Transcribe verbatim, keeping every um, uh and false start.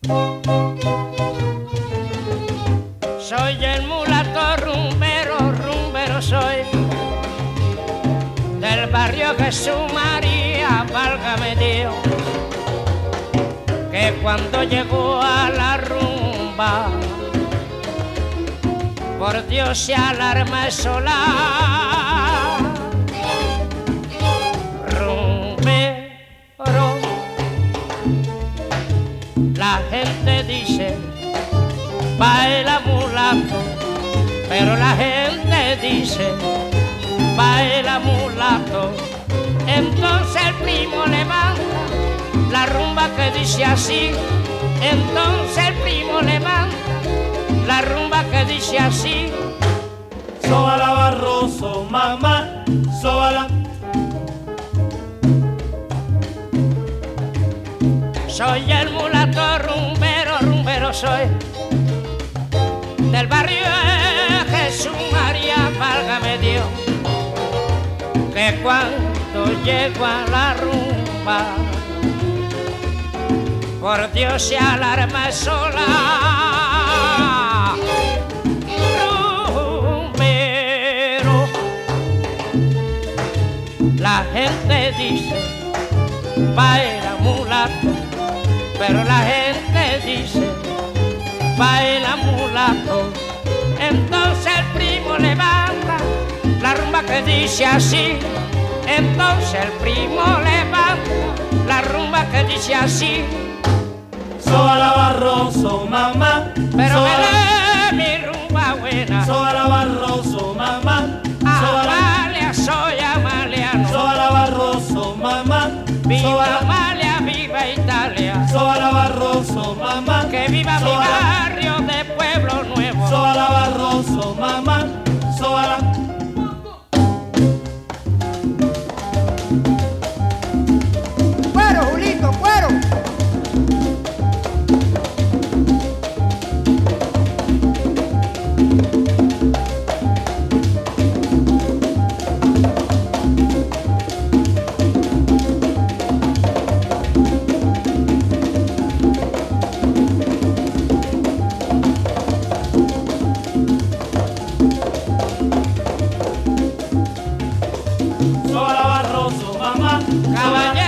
Soy el mulato rumbero, rumbero soy, del barrio Jesús María, válgame Dios, que cuando llegó a la rumba, por Dios se alarma el solar. Rumbero, la gente dice, baila mulato, pero la gente dice, baila mulato. Entonces el primo levanta la rumba que dice así, entonces el primo levanta la rumba que dice así. Sóbala Barroso, mamá, sóbala. Soy el mulato rumbero, rumbero soy, del barrio Jesús María, válgame Dios, que cuando llego a la rumba, por Dios se alarma el solar. Rumbero, la gente dice, baila mulato, pero la gente dice, baila mulato. Entonces el primo levanta la rumba que dice así, entonces el primo levanta la rumba que dice así. Sóbala Barroso, mamá, pero sóbala. me mi rumba buena. Sóbala Barroso, mamá, sóbala. Amalia, soy amaliano. Sóbala Barroso, mamá, Viva sóbala. Amalia, viva Italia. Sóbala Barroso, mamá, Que viva mi sóbala. barrio de Pueblo Nuevo. Sóbala Barroso, mamá, sóbala. Cuero, Julito, cuero. Sóbala Barroso, mamá, Caballero.